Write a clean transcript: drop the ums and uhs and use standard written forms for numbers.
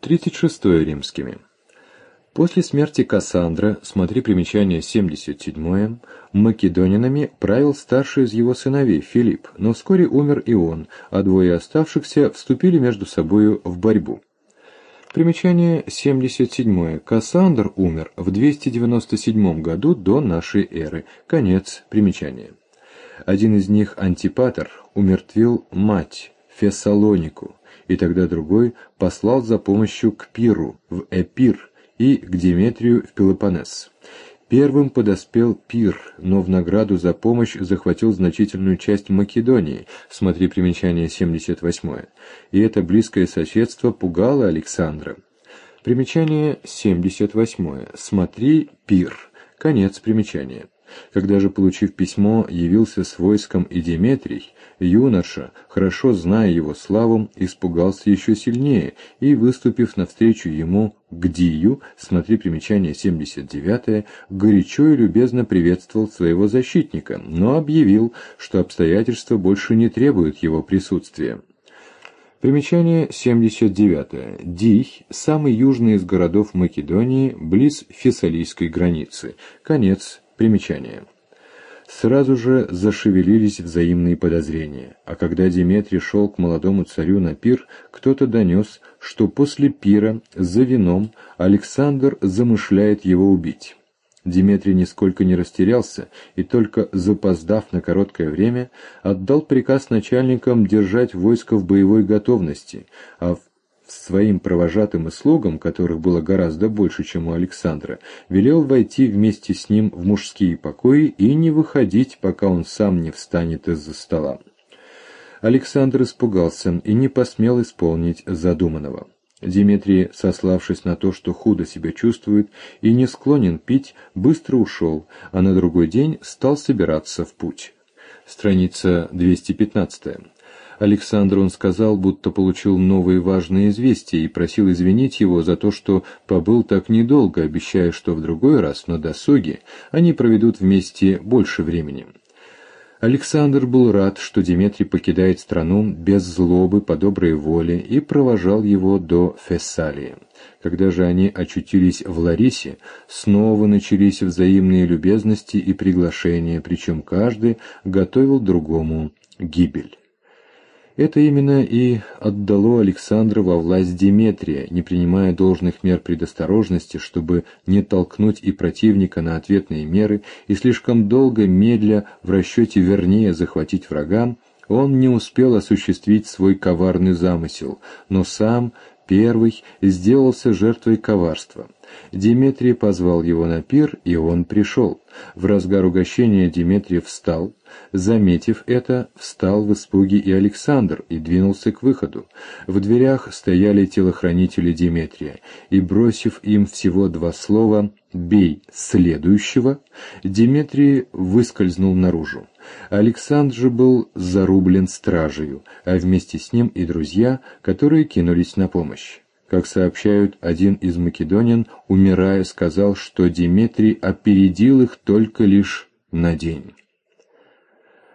36 римскими. После смерти Кассандра, смотри примечание 77, македонянами правил старший из его сыновей Филипп, но вскоре умер и он, а двое оставшихся вступили между собою в борьбу. Примечание 77. Кассандр умер в 297 году до нашей эры. Конец примечания. Один из них, Антипатр, умертвил мать Фессалонику, и тогда другой послал за помощью к Пиру в Эпир и к Деметрию в Пелопоннес. Первым подоспел Пир, но в награду за помощь захватил значительную часть Македонии, смотри примечание 78, и это близкое соседство пугало Александра. Примечание 78, смотри Пир, конец примечания. Когда же, получив письмо, явился с войском и Деметрий, юноша, хорошо зная его славу, испугался еще сильнее и, выступив навстречу ему к Дию, смотри примечание 79, горячо и любезно приветствовал своего защитника, но объявил, что обстоятельства больше не требуют его присутствия. Примечание 79. Дий – самый южный из городов Македонии, близ Фессалийской границы. Конец примечания. Сразу же зашевелились взаимные подозрения, а когда Деметрий шел к молодому царю на пир, кто-то донес, что после пира за вином Александр замышляет его убить. Деметрий нисколько не растерялся и, только запоздав на короткое время, отдал приказ начальникам держать войско в боевой готовности, а своим провожатым и слугам, которых было гораздо больше, чем у Александра, велел войти вместе с ним в мужские покои и не выходить, пока он сам не встанет из-за стола. Александр испугался и не посмел исполнить задуманного. Деметрий, сославшись на то, что худо себя чувствует и не склонен пить, быстро ушел, а на другой день стал собираться в путь. Страница 215. Александру он сказал, будто получил новые важные известия, и просил извинить его за то, что побыл так недолго, обещая, что в другой раз, на досуге, они проведут вместе больше времени. Александр был рад, что Деметрий покидает страну без злобы, по доброй воле, и провожал его до Фессалии. Когда же они очутились в Ларисе, снова начались взаимные любезности и приглашения, причем каждый готовил другому гибель. Это именно и отдало Александра во власть Деметрия, не принимая должных мер предосторожности, чтобы не толкнуть и противника на ответные меры, и слишком долго медля в расчете вернее захватить врага, он не успел осуществить свой коварный замысел, но сам первый сделался жертвой коварства. Деметрий позвал его на пир, и он пришел. В разгар угощения Деметрий встал. Заметив это, встал в испуге и Александр и двинулся к выходу. В дверях стояли телохранители Деметрия, и, бросив им всего два слова «бей следующего», Деметрий выскользнул наружу. Александр же был зарублен стражею, а вместе с ним и друзья, которые кинулись на помощь. Как сообщают, один из македонян, умирая, сказал, что Деметрий опередил их только лишь на день.